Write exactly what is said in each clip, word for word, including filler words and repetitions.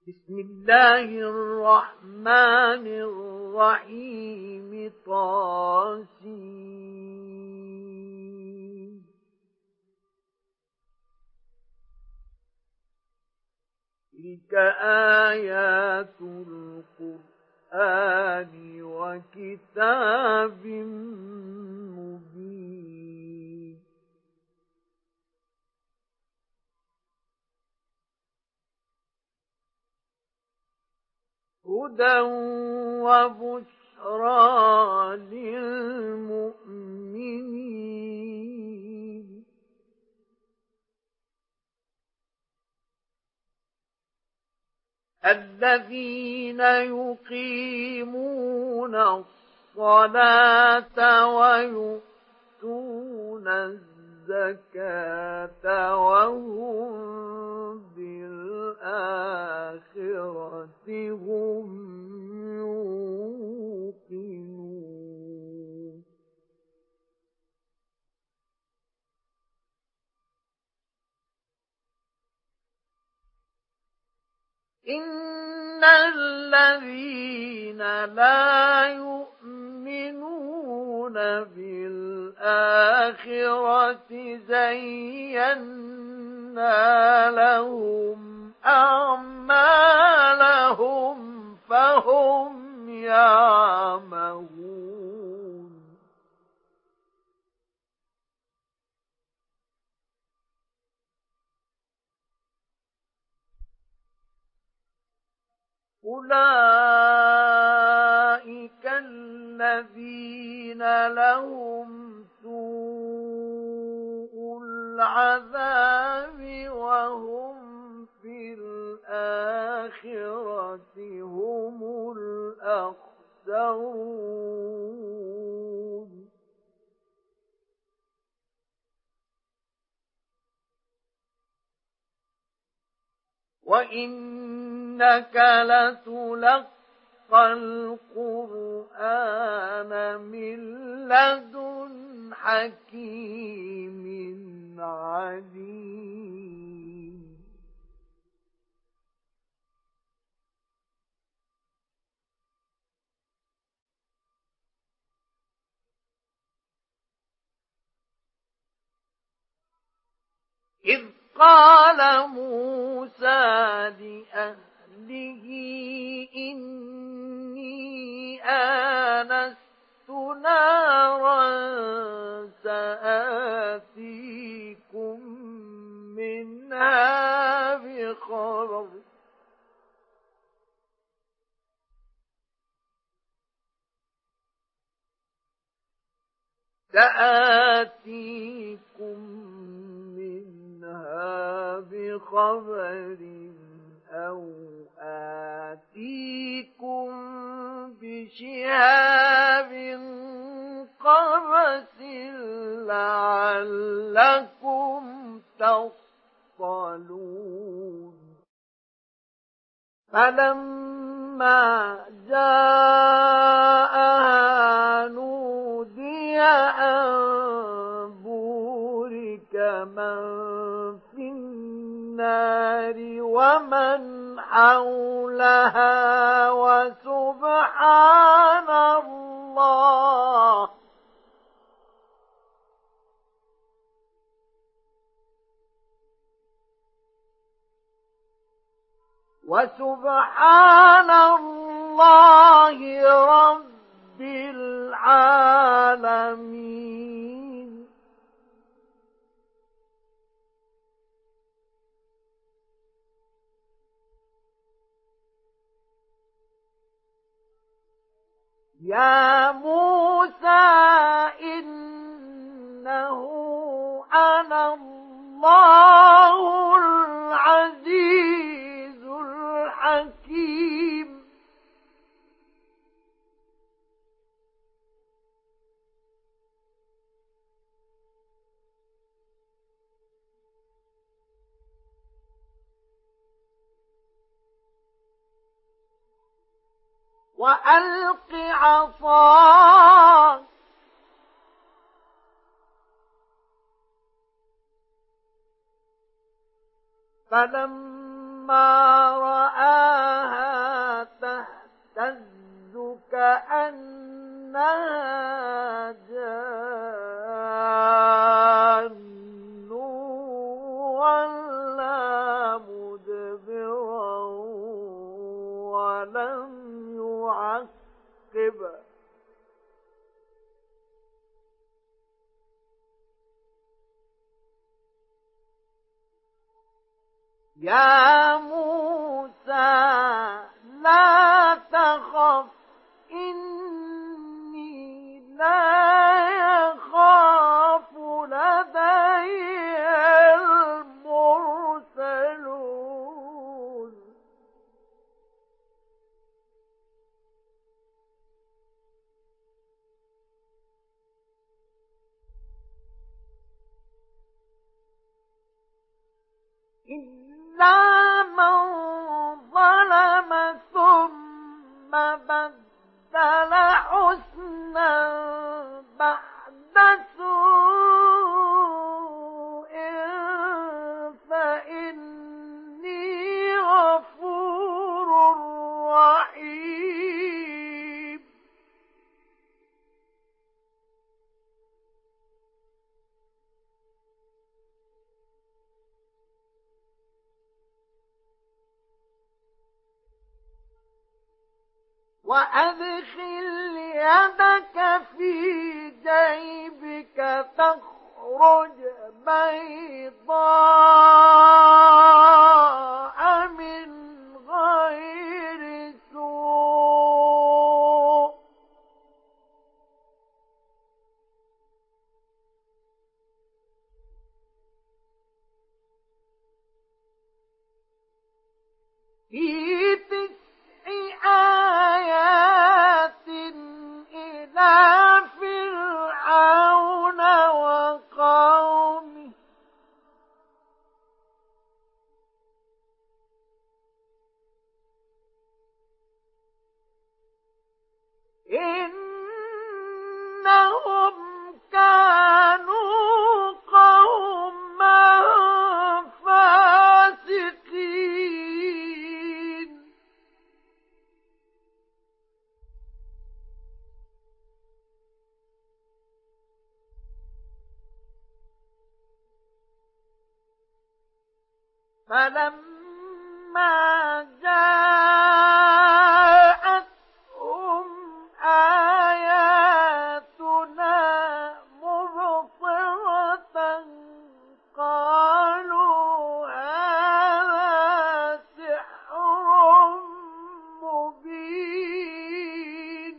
بسم الله الرحمن الرحيم طاسين تلك آيات القرآن وكتاب مبين هدى وبشرى للمؤمنين الذين يقيمون الصلاة ويؤتون الزكاة وهم بالآخرة هم يوقنون إن الذين لا يؤمنون بالآخرة زينا لهم أعمالهم فهم يعمهون أولئك الذين لهم سوء العذاب وهم في الآخرة هم الأخسرون وإنك لتلقى القرآن من لدن حكيم عليم إذ قال موسى لأهله إني آنست نارا سآتيكم منها بخبر سآتيكم بخبر أو آتيكم بشهاب قبس لعلكم تصطلون فلما جاءها نودي أن بورك من في النار ومن حولها وسبحان الله وسبحان الله رب العالمين يا موسى إنه أنا الله العزيز الحكيم وألق عصاك فلما رآها تهتز كأنها جان ولا مدبرا ولم يعقب يا موسى لا تخف إني لا يخاف لدي المرسلون إلا من ظلم ثم بدل حسنا بعد سوء فإني غفور رحيم وأدخل يدك في جيبك تخرج بيضاء من غير سوء في آيات إلى فرعون وقومه إنهم كانوا قوما فاسقين فلما جاءتهم آياتنا مبصرة قالوا هذا سحر مبين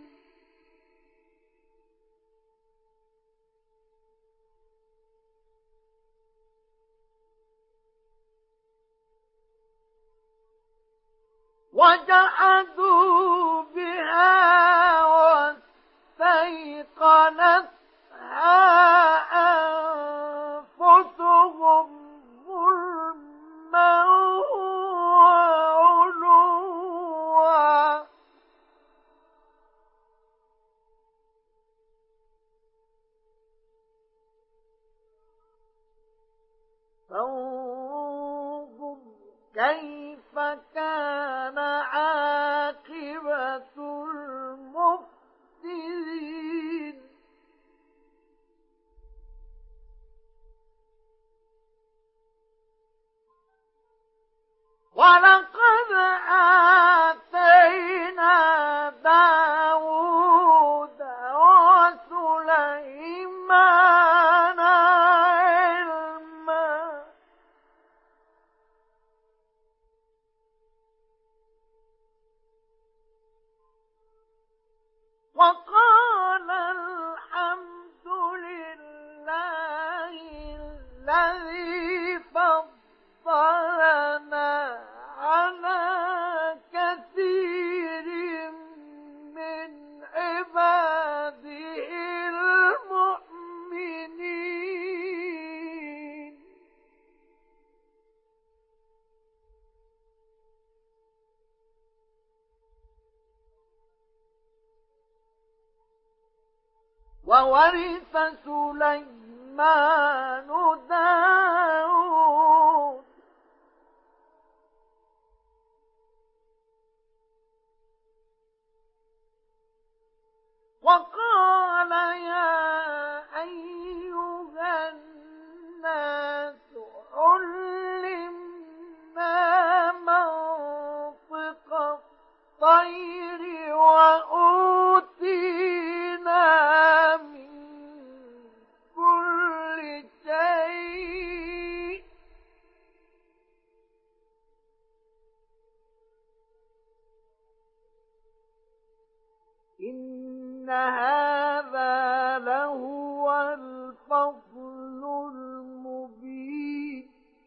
وجحدوا بها واستيقنتها أنفسهم ظلما وعلوا فانظر كيف كان عاقبة المفسدين ولقد آتينا داود وسليمان علما وقال الحمد لله الذي فضلنا على كثير من عباده المؤمنين وورث سليمان داود وقال يا أيها الناس علمنا منطق الطير وأوتينا من كل شيء إن هذا لهو الفضل المبين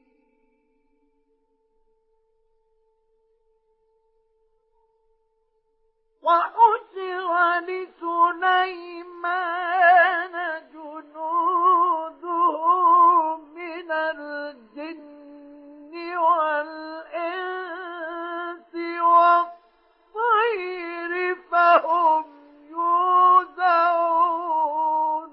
وحشر لسليمان جنوده من الجن والإنس والطير فهم يوزعون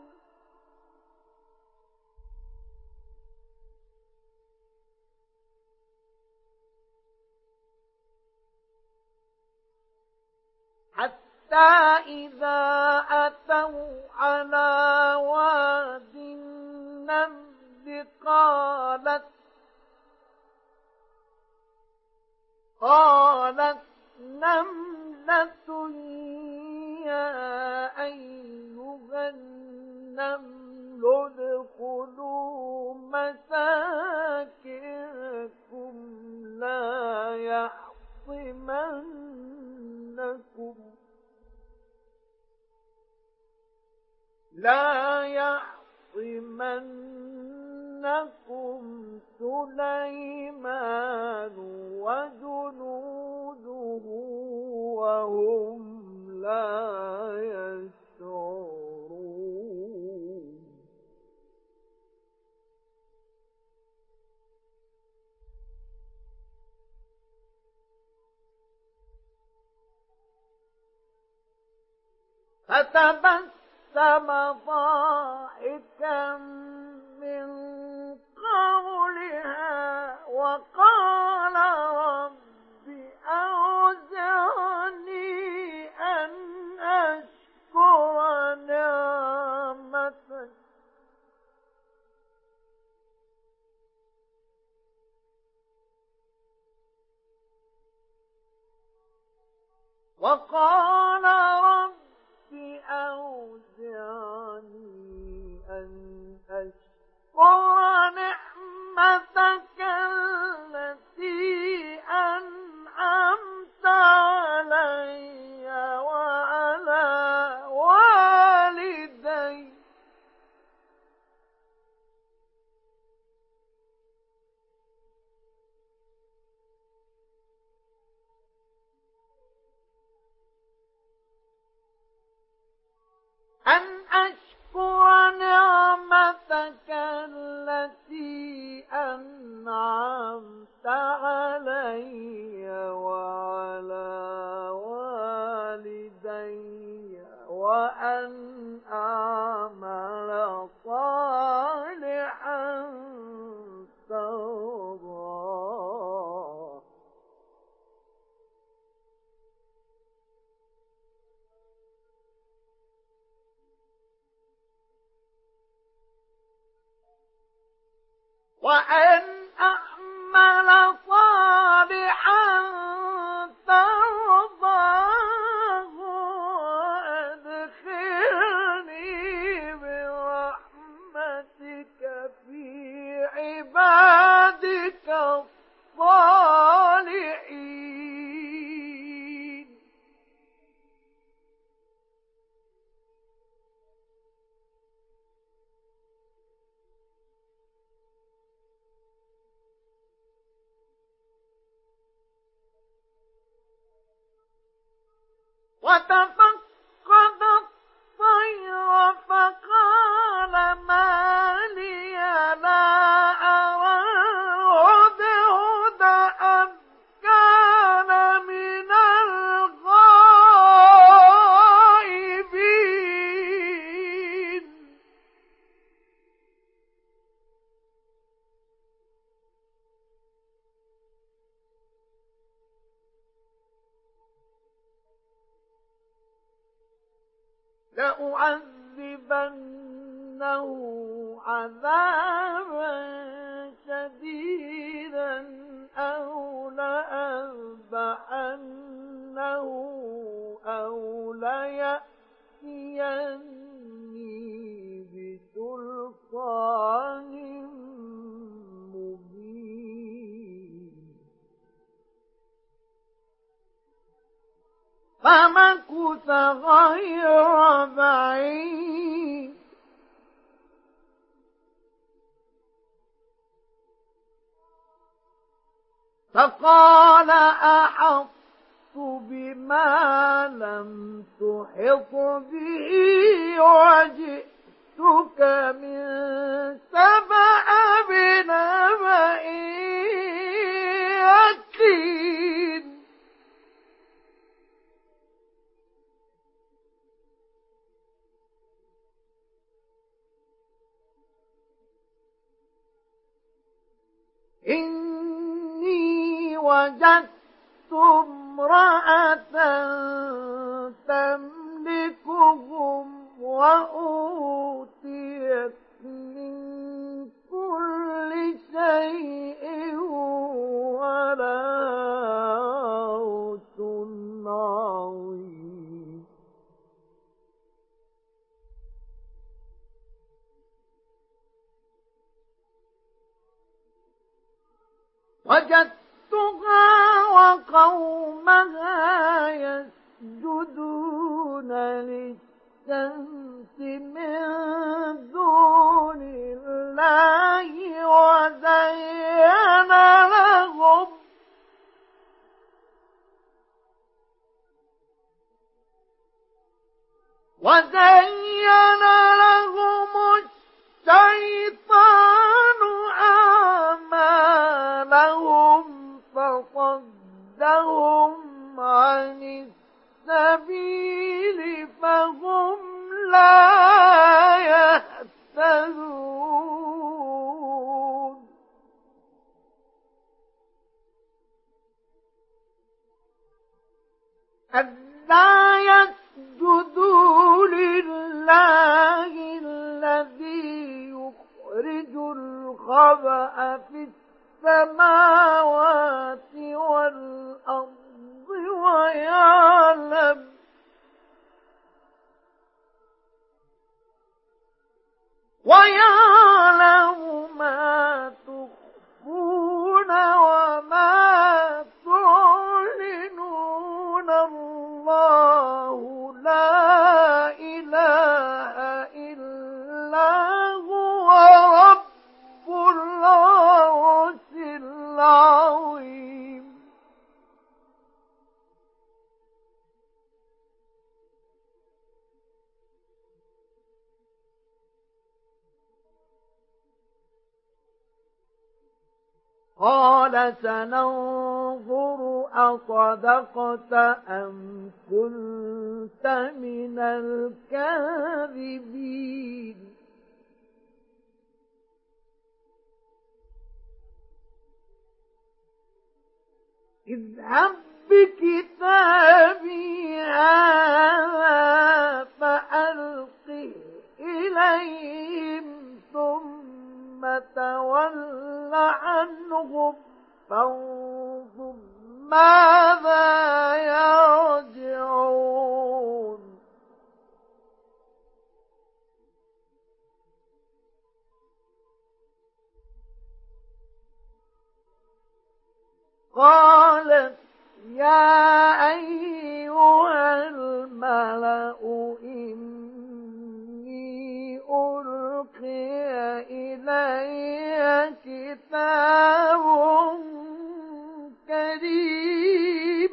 حتى إذا أتوا على واد النمل قالت قالت نملة يا أيها النمل ادخلوا مساكنكم لا يحطمنكم لا يحطمنكم سليمان وجنوده وهم لا يشعرون فتبسم ضاحكا من قولها وقال رب أوزعني أن أشكر نعمتك وقال رب أوزعني أن أشكر نعمتك التي أنعمت علي وعلى والدي أن أشكر نعمتك التي أنعمت علي وعلى والدي وأن أعمل صالحا ترضاه وأن أعمل صالحا ترضاه وأدخلني برحمتك في عبادك الصالحين وتفقد الطير فقال ما لي لا أرى الهدهد أم كان من الغائبين لأعذبنه عذابا شديدا أو لأذبحنه أو ليأتيني بسلطان مبين. فمكث غير بعيد فقال أحطت بما لم تحط به وجئتك من سبأ بنبأ يقين. إني وجدت امرأة تملكهم وأوتيت من كل شيء ولها عرش عظيم. وجدتها وقومها يسجدون للشمس من دون الله وزين لهم وزين لهم الشيطان أعمالهم فصدهم عن السبيل فهم لا يهتدون. ألا يسجدوا لله الذي يخرج الخبأ في السماوات والأرض ويعلم ويعلم ما تخفون وما تعلنون. الله لا إله إلا هو رب العرش العظيم. قال سننظر أصدقت أم كنت من الكاذبين. اذهب بكتابي هذا فألقه إليهم ثم تول عنهم فانظر ماذا يرجعون. قالت يا أيها الملأ إني ألقي إلي كتاب كريم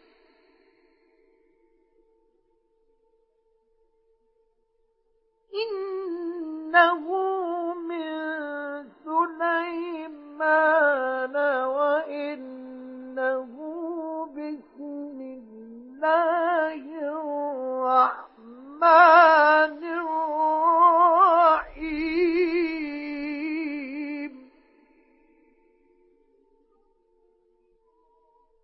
إنه من سليمان وإنه بسم الله الرحمن الرحيم.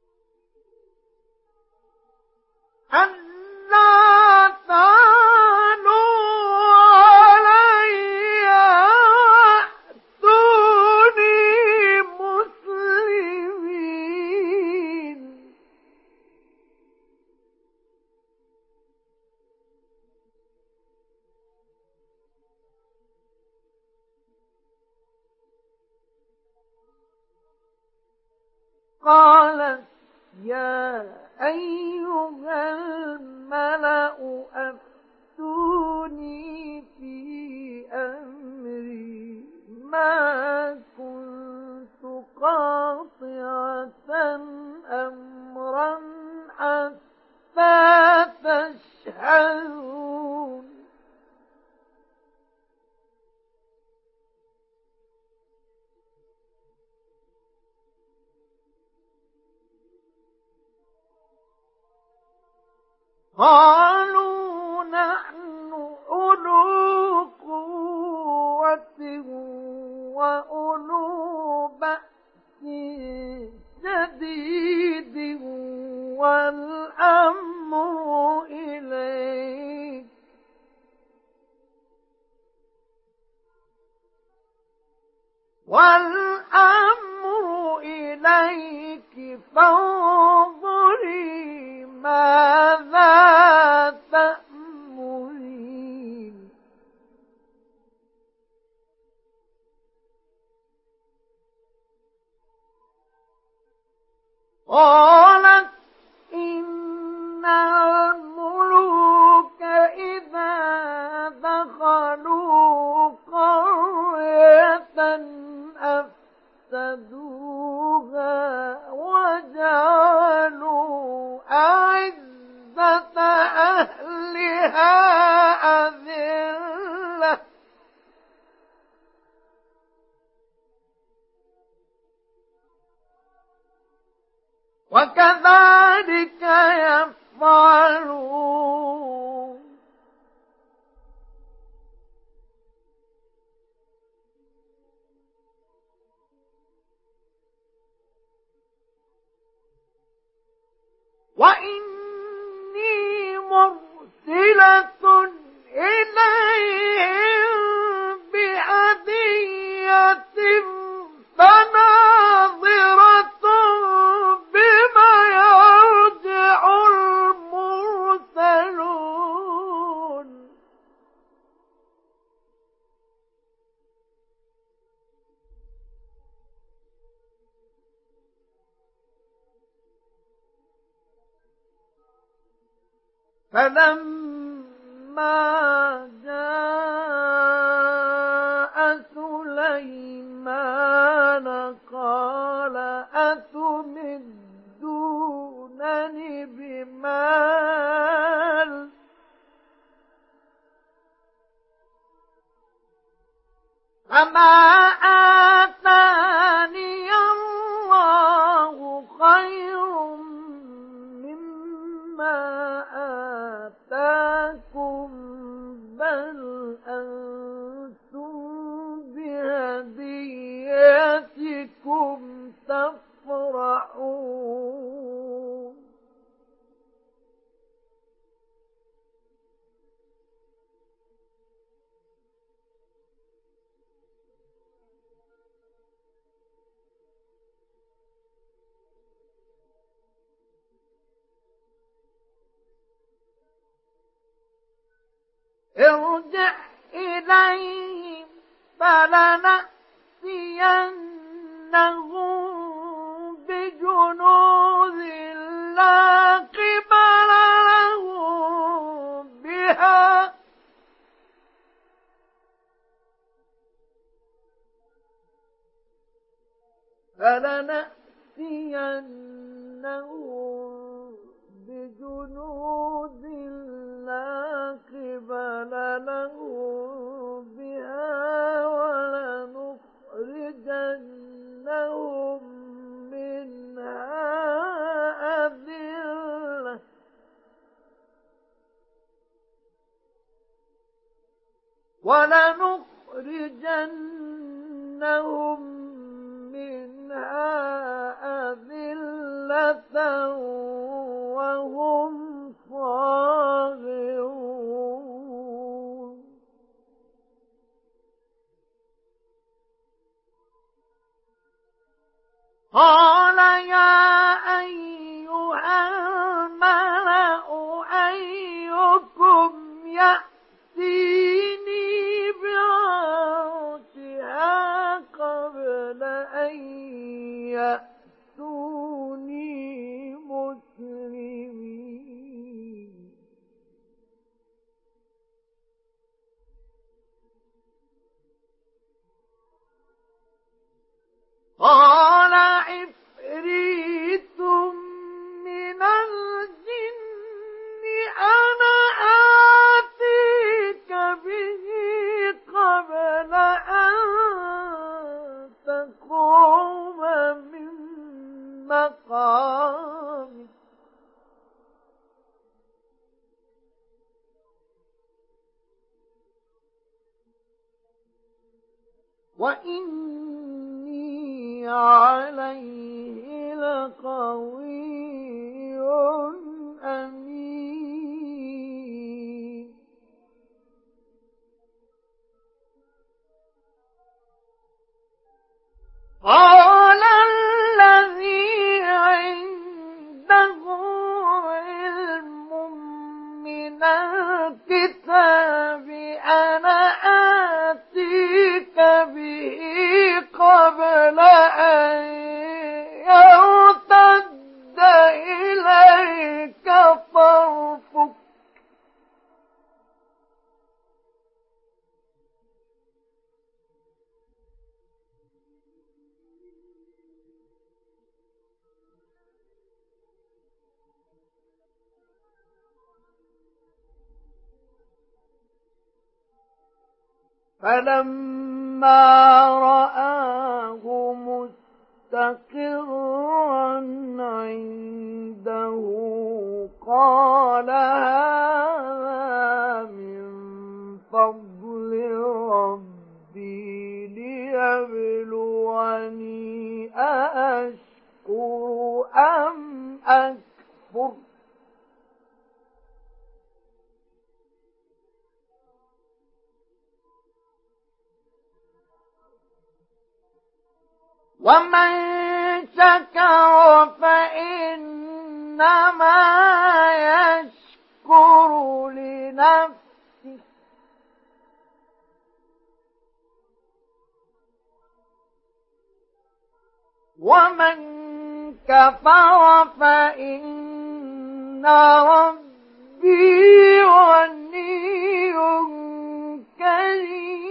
ألا تعلوا قالت يا أيها الملأ أفتوني في أمري ما كنت قاطعة أمرا حتى تشهدون قالوا نحن أولو قوة وأولو بأس شديد والأمر إليك والأمر إليك فانظري ماذا تأمرين قالت إن الملوك إذا دخلوا قرية أفسدوها وجعلوا أعزة أهلها أذلة وكذلك يفعلون وإني مرسلة إليهم بهدية فناظرة بما يرجع المرسلون فلما جاء سليمان قال أتمدونني بمال فما آتاني الله خير مما آتاكم بل أنتم بهديتكم تفرحون ارجع إليهم فلنأتينهم بجنود لا قبل لهم بها فلنأتينهم بجنود لا قبل لهم بها ولنخرجنهم منها أذلة ولنخرجنهم منها أذلة وهم صاغرون قال يا أيها الملأ أيكم يأتيني بعرشها قبل أن يأتون وإني عليه لقوي أمين. قال الذي عنده علم من الكتاب أنا آتيك به قبل أن يرتد إليك طرفك فلما رآه مستقرا عنده قال هذا من فضل ربي ليبلوني أأشكر أم أكفر. ومن شكر فإنما يشكر لنفسه ومن كفر فإن ربي غني كريم.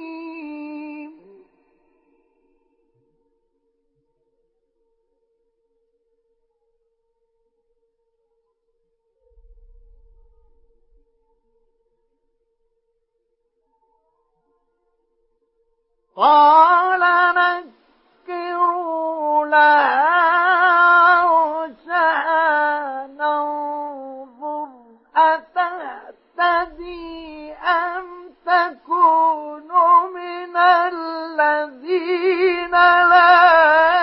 قال نكروا لها عرشها ننظر أتهتدي أم تكون من الذين لا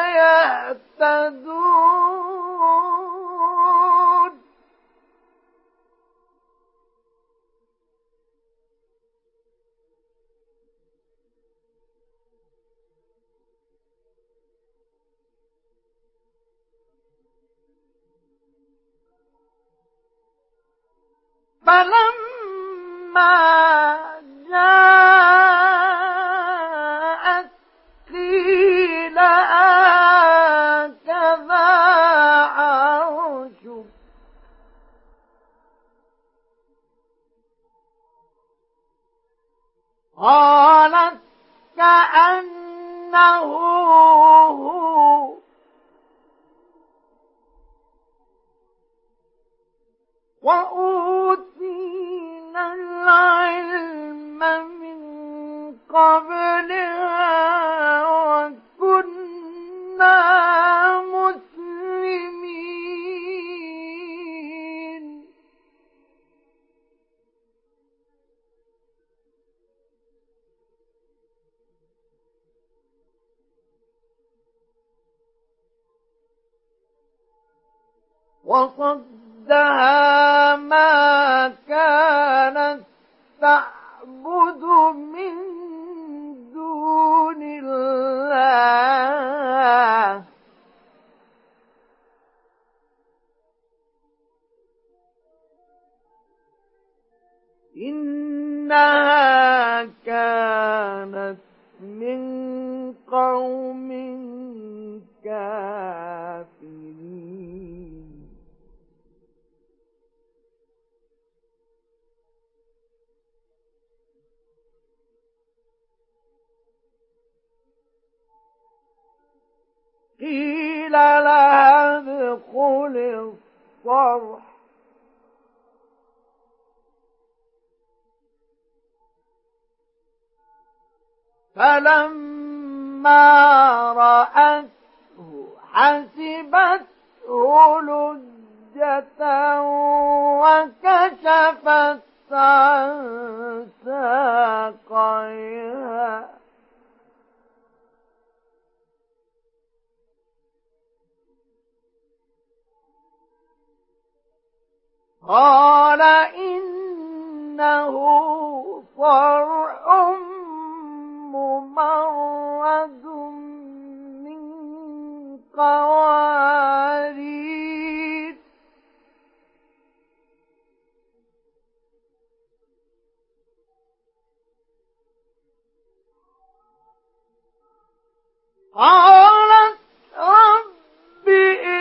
يهتدون. فلما جاءت قيل هكذا عرشك قالت كأنه هو وأوتينا العلم من قبلها وكنا مسلمين. وصدها ما كانت تعبد من دون الله إنها كانت من قوم كافرين. قيل لها ادخل الصرح فلما رأته حسبته لجة وكشفت عن ساقيها قال إنه صرح ممرد من قوارير قالت رب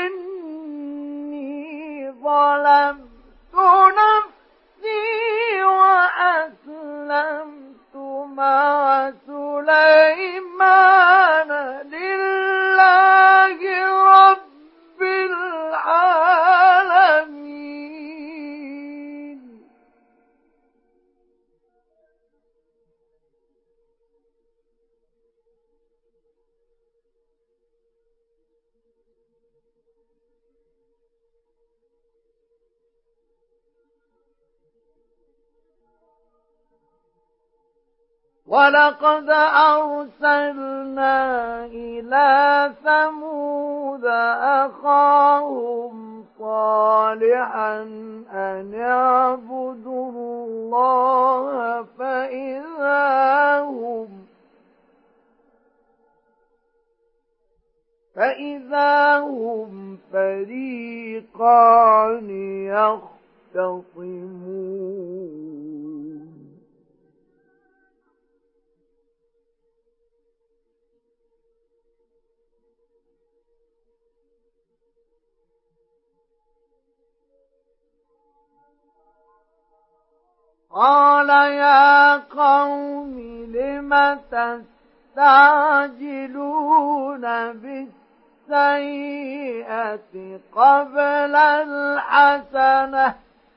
إني ظلمت نفسي وأسلمت مع سليمان لله رب العالمين. ولقد أرسلنا إلى ثمود أخاهم صالحا أن اعبدوا الله فإذا هم فإذا هم فريقان يختصمون. قال يا قوم لم تستعجلون بالسيئة قبل الحسنة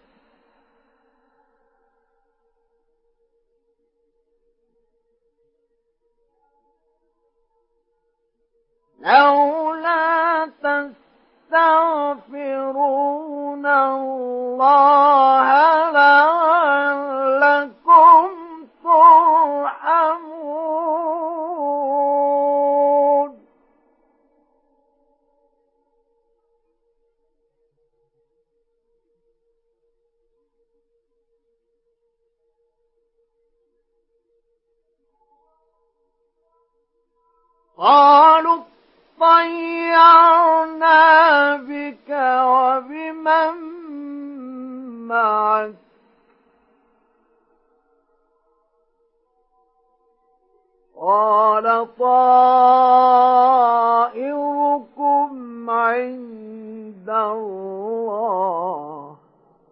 لولا تستغفرون الله لعلكم ترحمون. قالوا طيرنا بك وبمن معك قال طائركم عند الله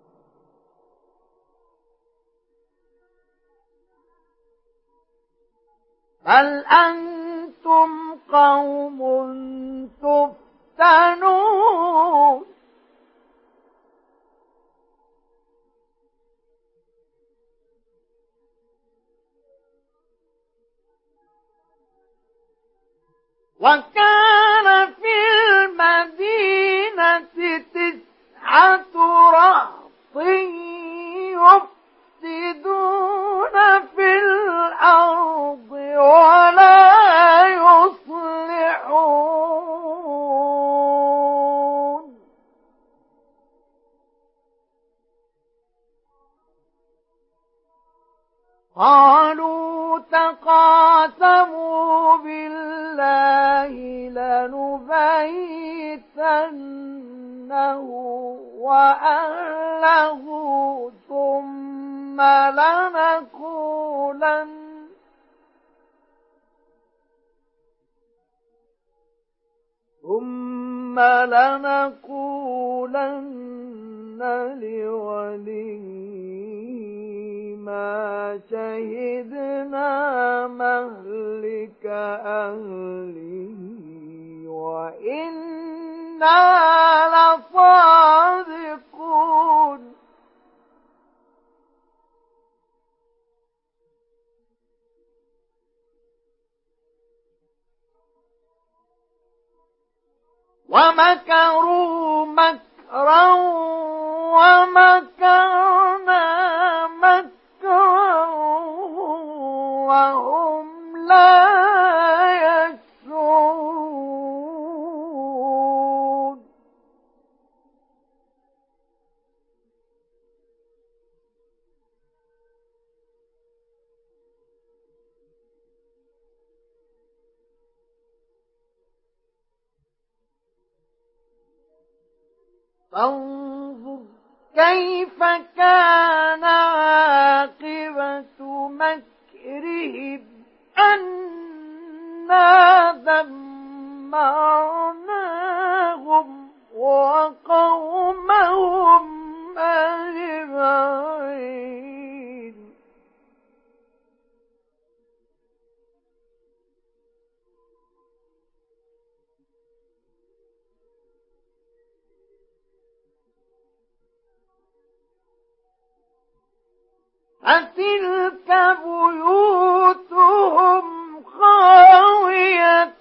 بل أنتم قوم تفتنون. وكان في المدينة تسعة رهط يفسدون في الأرض ولا يصلحون. قالوا تقاسموا بالله لنبيتنه وأهله ثم لنقولن ثم لنقولن لوليه ما شهدنا مهلك أهله وإنا لصادقون. ومكروا مكرا ومكرنا مكرا وهم لا يشعرون. فانظر كيف كان عاقبة مكرهم أنا دمرناهم وقومهم أجمعين. فتلك بيوتهم خاوية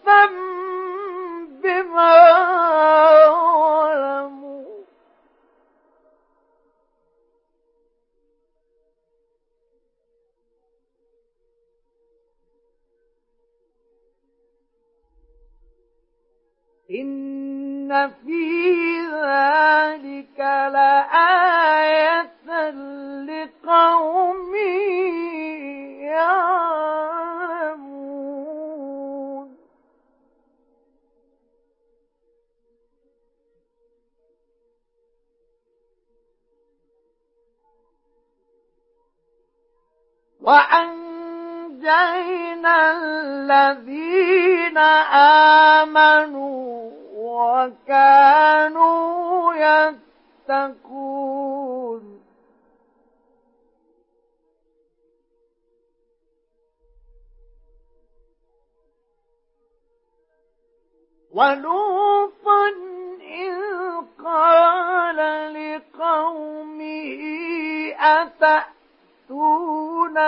بما ظلموا إن في ذلك لآية لقوم يعلمون. وأنجينا الذين آمنوا وكانوا يتقون. ولوطا إذ قال لقومه أتأتون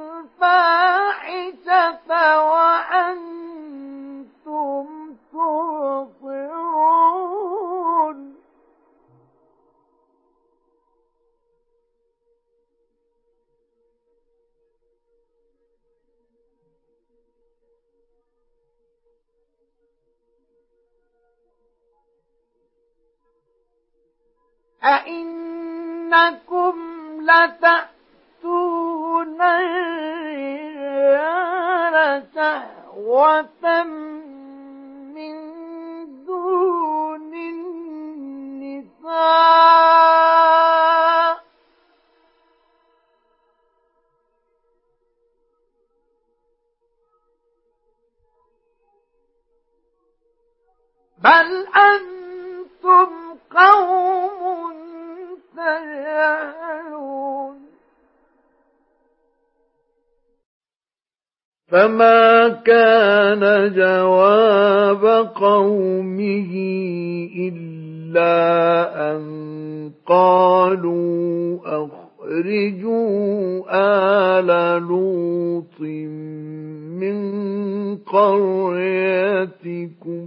الفاحشة وأنتم تبصرون أئنكم لتأتون الرجال شهوة من دون النساء بل أنتم قوم تجهلون. فما كان جواب قومه إلا أن قالوا أخرجوا آل لوط من قريتكم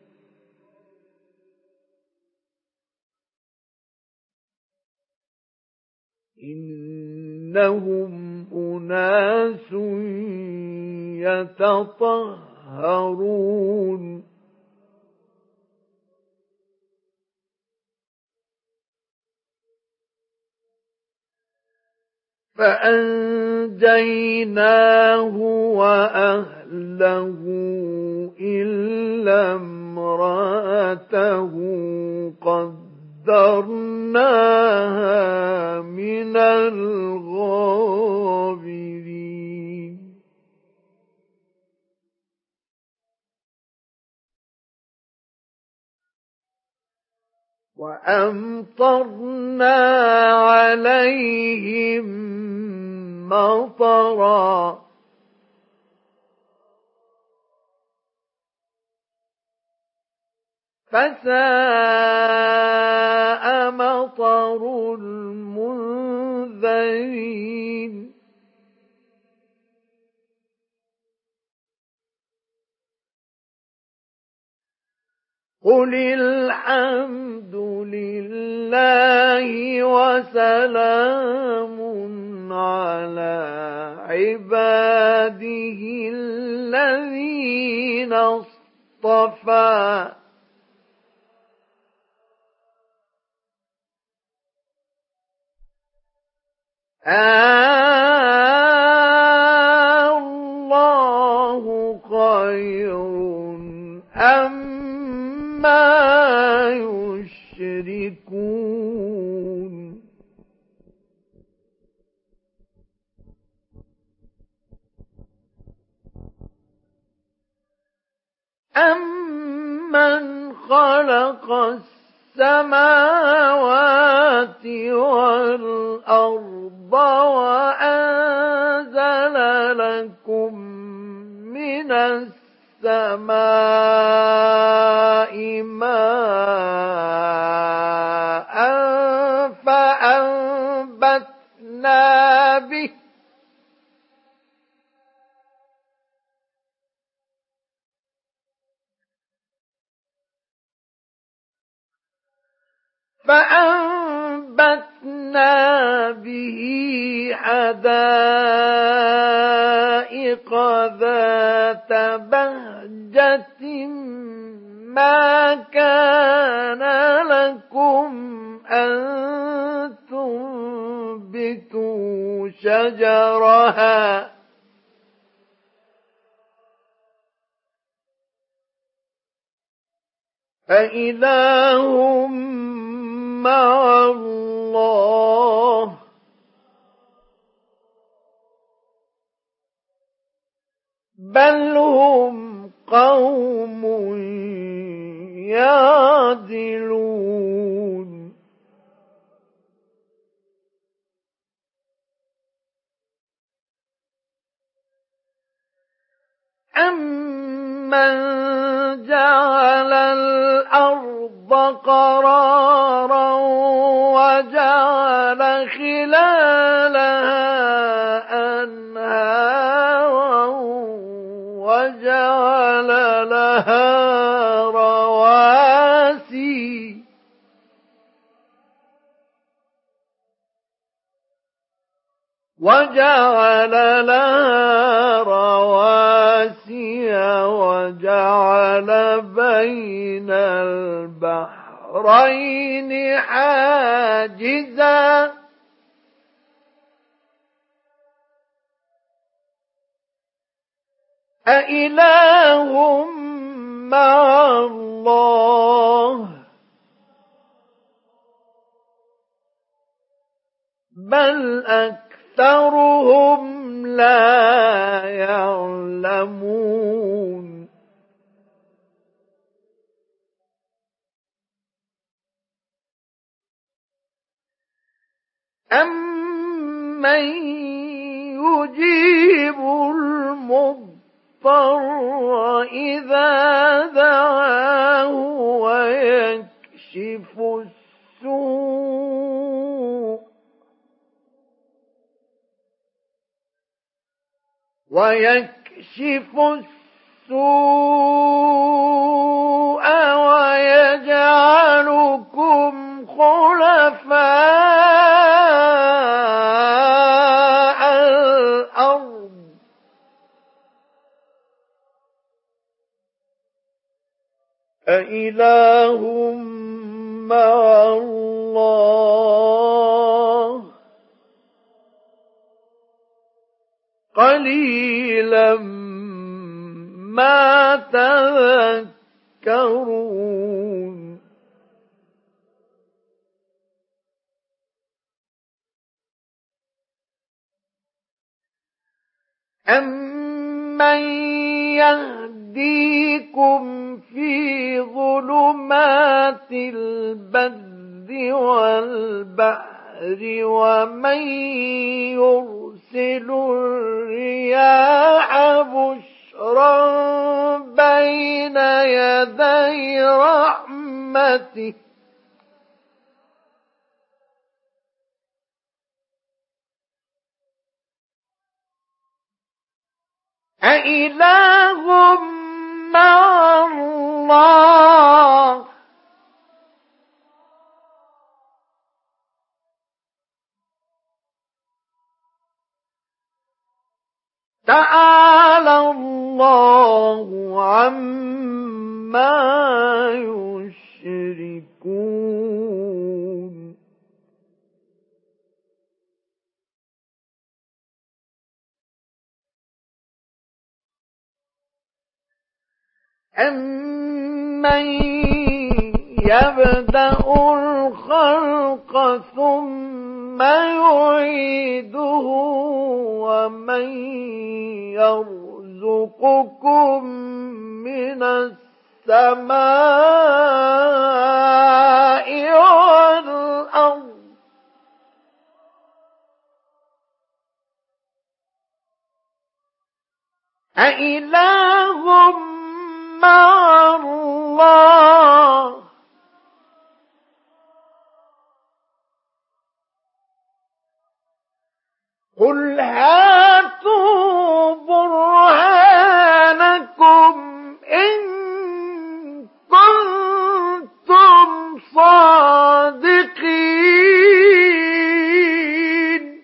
إنهم أناس يتطهرون. فأنجيناه وأهله إلا امرأته قدرناها من الغابرين. وأمطرنا عليهم مطرا فساء مطر المنذرين. قل الحمد لله وسلام على عباده الذين اصطفى الله خير أما يشركون. يشركون أَمَّنْ خَلَقَ السَّمَاوَاتِ وَالْأَرْضَ وَأَنزَلَ لَكُم مِّنَ السَّمَاءِ مَاءً فَأَنبَتْنَا بِهِ فَأَنبَتْنَا بِهِ حَدَائِقَ ذَاتَ بَهْجَةٍ مَا كَانَ لَكُمْ أَن تُنبِتُوا شَجَرَهَا أَإِلَٰهٌ مَّعَ اللَّهِ بَلْ هُمْ قَوْمٌ يَعْدِلُونَ أَمَّنْ جَعَلَ الْأَرْضَ قَرَارًا وَجَعَلَ خِلَالَهَا أَنْهَارًا وَجَعَلَ لَهَا رَوَاسِيَ وَجَعَلَ لَهَا رَوَاسِيَ وَجَعَلَ بَيْنَ الْبَحْرَيْنِ حَاجِزًا أَإِلَٰهٌ مَّعَ اللَّهِ بَلْ أَكْثَرُهُمْ لَا يَعْلَمُونَ أَمَّن يُجِيبُ الْمُضْطَرَّ إِذَا دَعَاهُ وَيَكْشِفُ السُّوءَ وَيَكْشِفُ السُّوءَ وَيَجْعَلُكُمْ خُلَفَاءَ الْأَرْضِ أَإِلَٰهٌ مَّعَ اللَّهِ قَلِيلًا مَا تَذَكَّرُونَ أَمَّن يَهْدِيكُمْ فِي ظُلُمَاتِ الْبَرِّ وَالْبَحْرِ وَمَن يُرْسِلُ الرِّيَاحَ بُشْرًا بَيْنَ يَدَيْ رَحْمَتِهِ أَإِلَٰهٌ مَّعَ اللَّهِ تَعَالَى اللَّهُ عَمَّا يُشْرِكُونَ أَمَّن يَبْدَأُ ثم يعيده ومن يرزقكم من السماء والأرض أإله مع الله قل هاتوا برهانكم إن كنتم صادقين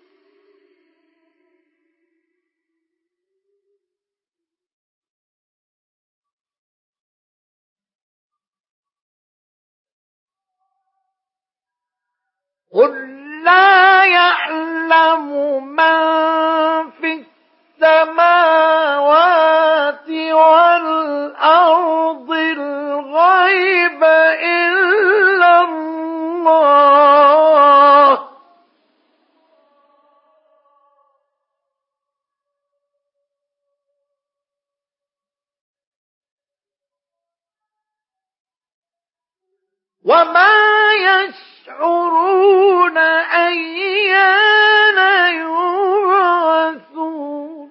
قل لا يعلم من في السماوات والأرض الغيب إلا الله وما يشعرون أيان يبعثون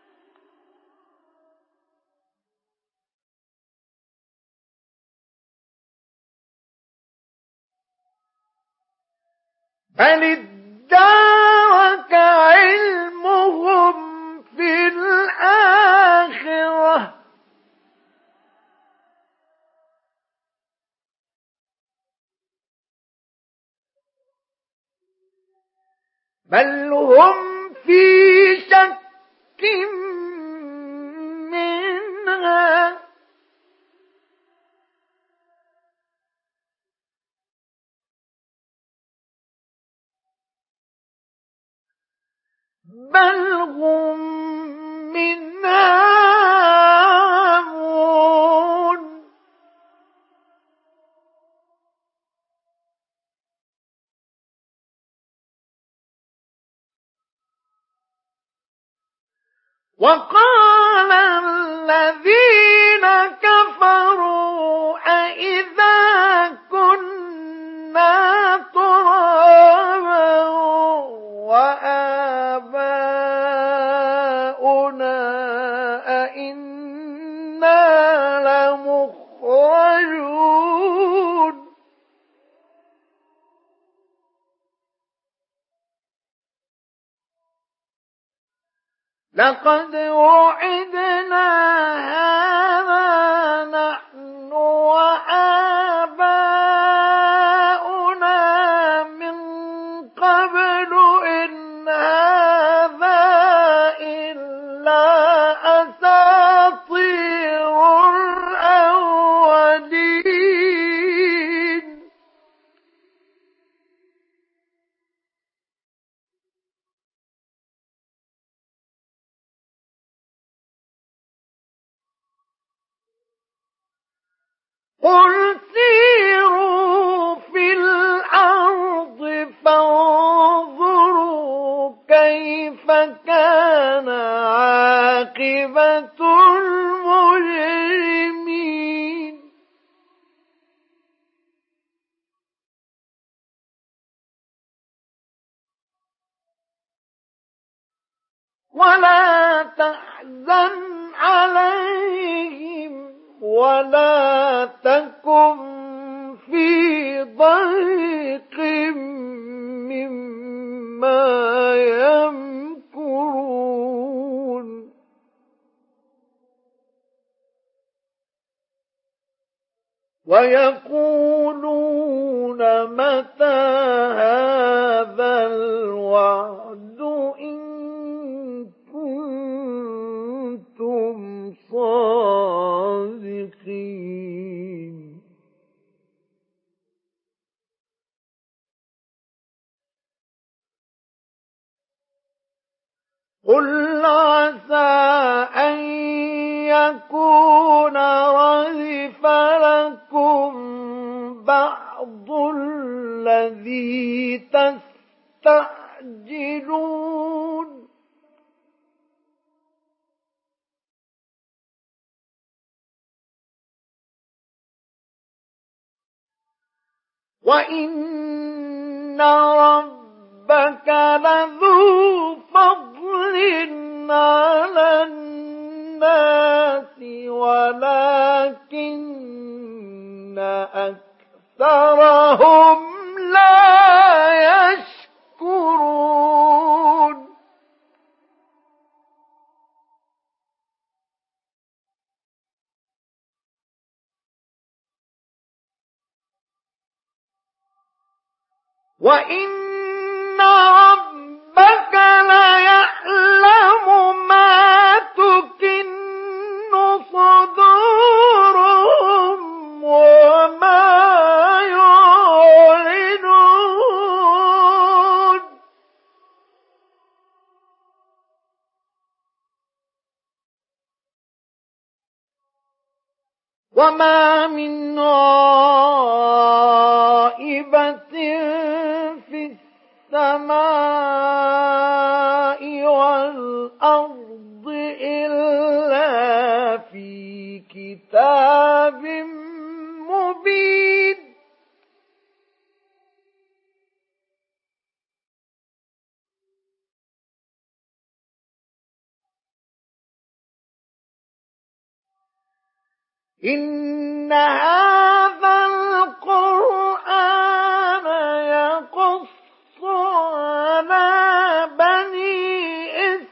بل ادارك علمهم في الآخرة بل هم في شك منها بل هم منها عمون وقال الذين كفروا أإذا كنا ترابا وآباؤنا أئنا لمخرجون لقد وعدنا هذا نحن وآباؤنا من قبل إن هذا إلا أساطير الأولين قل سيروا في الأرض فانظروا كيف كان عاقبة المجرمين ولا تحزن عليهم ولا تكن في ضيق مما يمكرون ويقولون متى هذا الوعد إن كنتم صادقين قل عسى أن يكون ردف لكم بعض الذي تستعجلون وإن ربك لذو فضل على الناس ولكن أكثرهم لا يشكرون وإن ربك ليعلم ما تكن صدورهم وما يعلنون وما من غائبة في السماء والأرض إلا في كتاب مبين إن هذا القرآن يقص على بني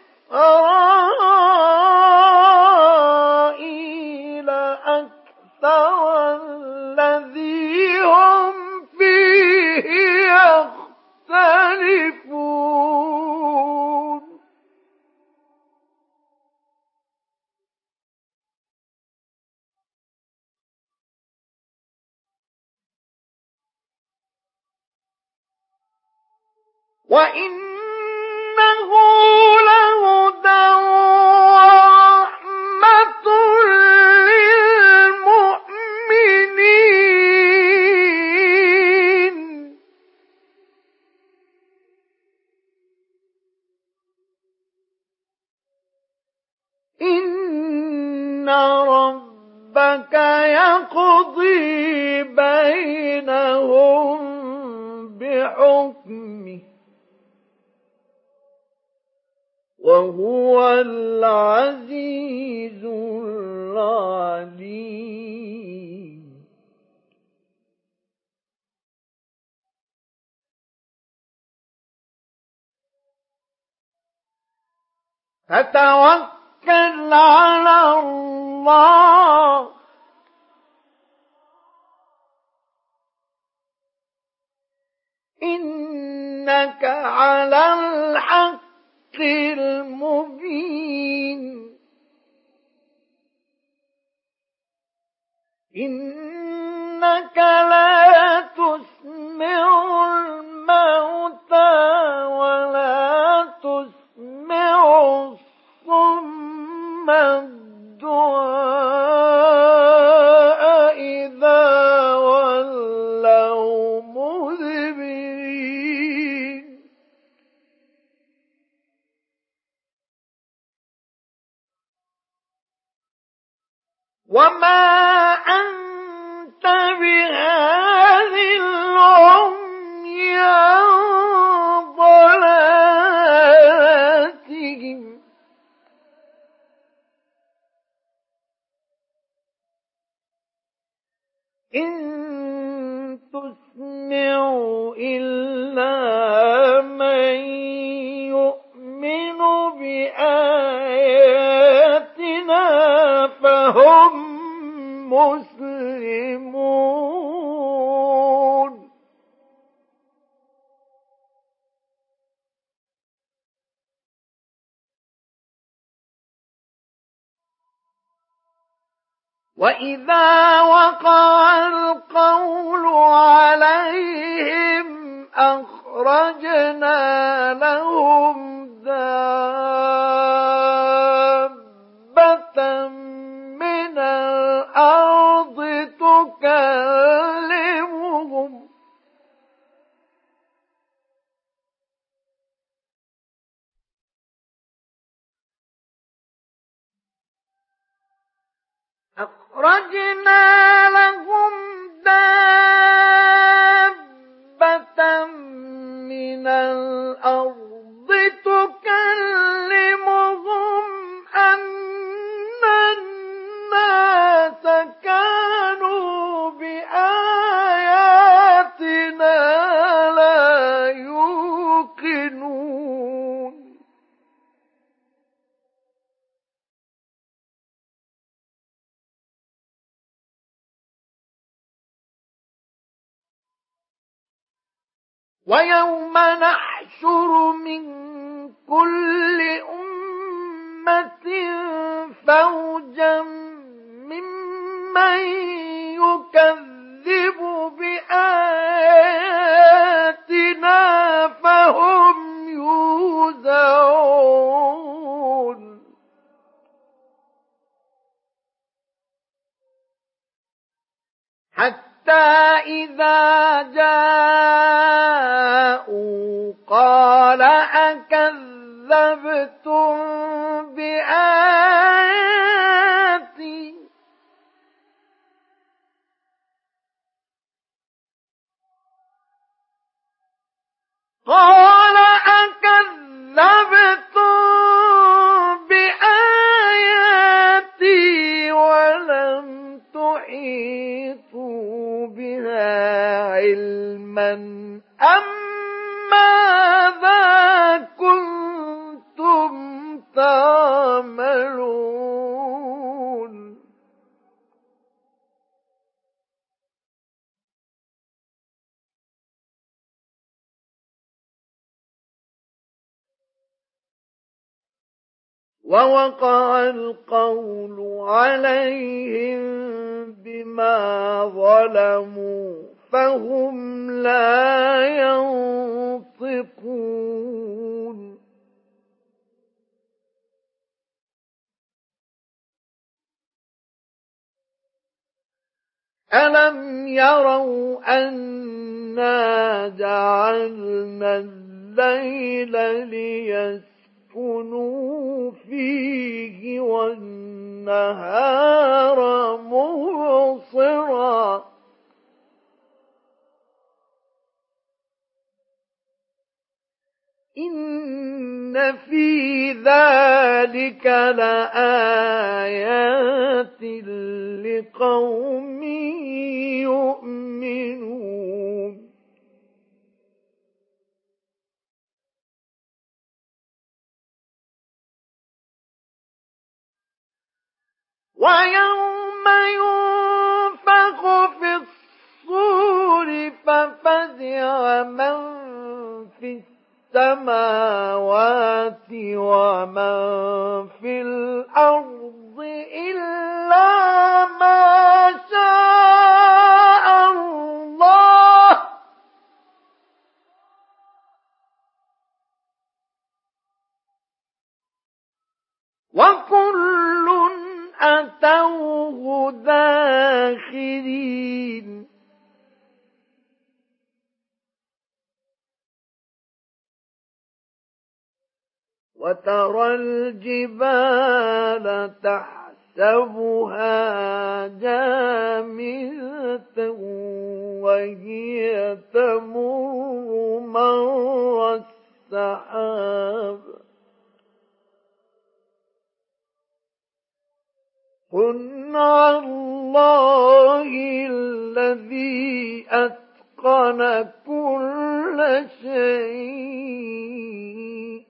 إسرائيل أكثر الذي هم فيه يختلفون وإنه لهدى ورحمة للمؤمنين إن ربك يقضي بينهم بحكمه وهو العزيز العليم فتوكل على الله إنك على الحق المبين إنك لا تسمع الموتى ولا تسمع الصم الدعاء إذا ولوا مدبرين وما أنت بهاد العمي عن ضلالتهم إن تسمع إلا من يؤمن بآياتنا فهم مسلمون وإذا وقع القول عليهم أخرجنا لهم دابة من الأرض تكلمهم أخرجنا لهم دابة من الأرض تكلمهم أن الناس كانوا بآياتنا لا يوقنون ويوم نحشر من كل أمة فوجا ممن يكذب بآياتنا فهم يوزعون حتى إذا جاءوا قال أكذبتم بآياتي قال أكذبتم بآياتي ولم تحيطوا بها علما أم ماذا كنتم تعملون ووقع القول عليهم بما ظلموا فهم لا ينطقون ألم يروا أنا جعلنا الليل ليسكنوا فيه والنهار مبصرا إن في ذلك لآيات لقوم يؤمنون ويوم ينفخ في الصور ففزع من في السماوات ومن في الأرض إلا ما شاء الله وكل أتوه داخرين وترى الجبال تحسبها جامدة وهي تمر مر السحاب صنع الله الذي أتقن كل شيء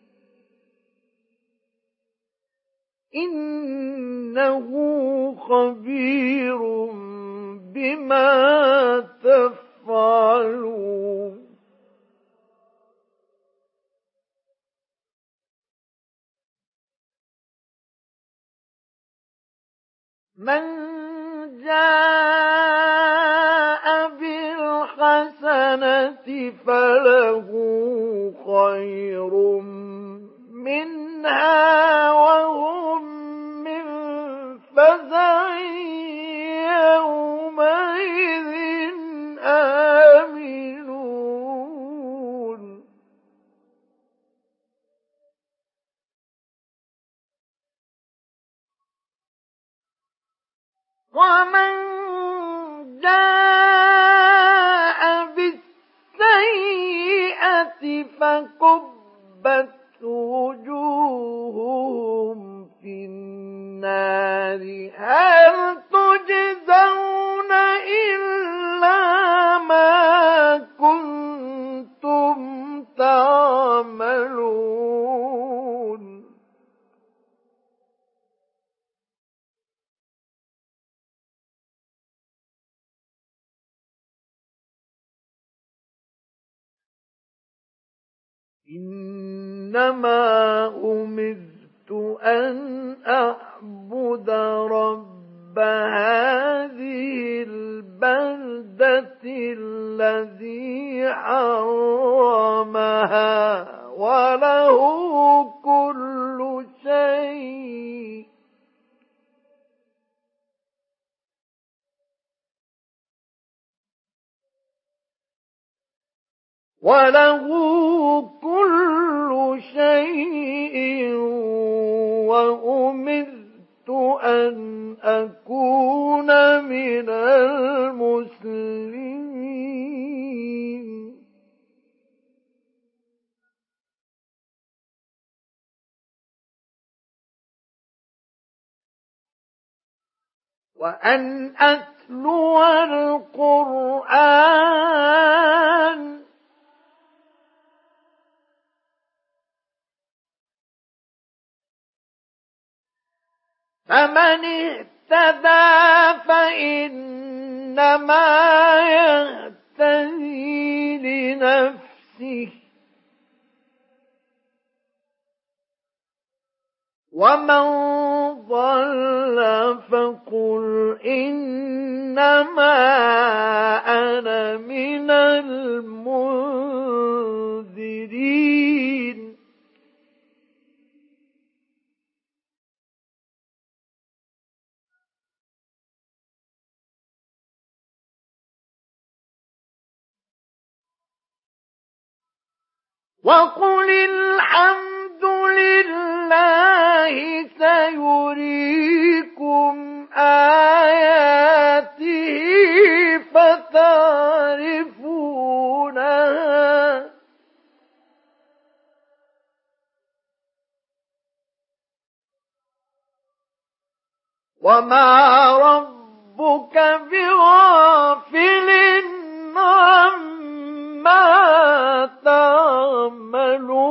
إنه خبير بما تفعلون من جاء بالحسنة فله خير منها وهم من فزع يومئذ آمنون ومن جاء بالسيئة فكبت وجوههم في النار هل تجزون إلا ما كنتم تعملون إنما أمرت أن أعبد رب هذه البلدة الذي حرمها وله كل شيء وله كل شيء وأمرت أن أكون من المسلمين وأن أتلو القرآن فمن اهتدى فإنما يهتدي لنفسه ومن ضل فقل إنما أنا من المنذرين وقل الحمد لله سيريكم آياته فتعرفونها وما ربك بغافل عما تعملون